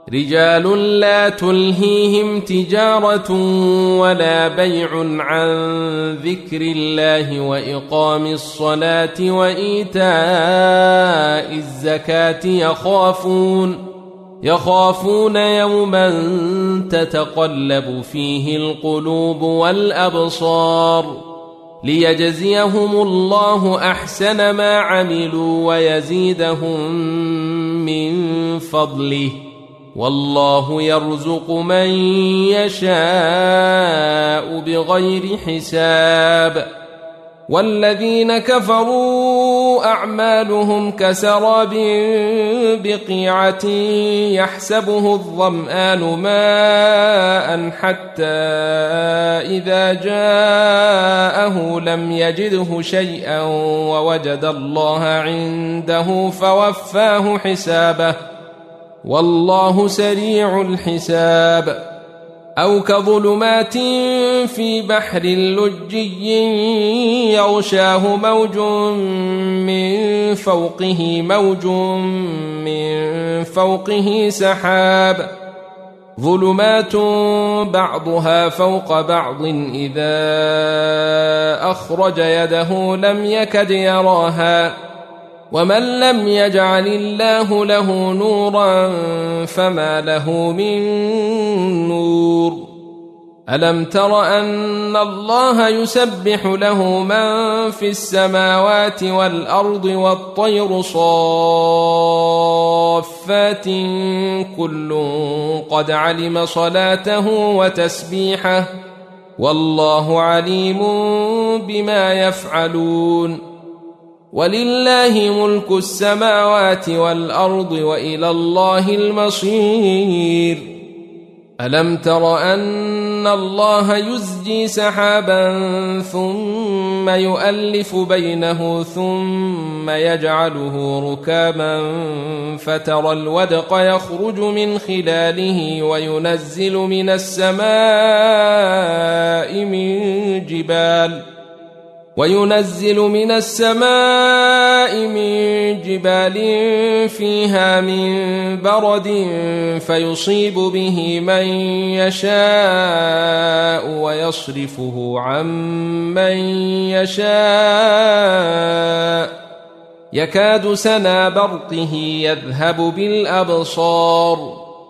رجال لا تلهيهم تجارة ولا بيع عن ذكر الله وإقام الصلاة وإيتاء الزكاة يخافون يوما تتقلب فيه القلوب والأبصار ليجزيهم الله أحسن ما عملوا ويزيدهم من فضله والله يرزق من يشاء بغير حساب. والذين كفروا أعمالهم كسراب بقيعة يحسبه الظمآن ماء حتى إذا جاءه لم يجده شيئا ووجد الله عنده فوفاه حسابه والله سريع الحساب. أو كظلمات في بحر لجي يغشاه موج من فوقه سحاب ظلمات بعضها فوق بعض إذا أخرج يده لم يكد يراها ومن لم يجعل الله له نورا فما له من نور. ألم تر أن الله يسبح له من في السماوات والأرض والطير صافات كل قد علم صلاته وتسبيحه والله عليم بما يفعلون. ولله ملك السماوات والأرض وإلى الله المصير. ألم تر أن الله يزجي سحابا ثم يؤلف بينه ثم يجعله ركاما فترى الودق يخرج من خلاله وينزل من السماء من جبال فيها من برد فيصيب به من يشاء ويصرفه عن من يشاء يكاد سنا برقه يذهب بالأبصار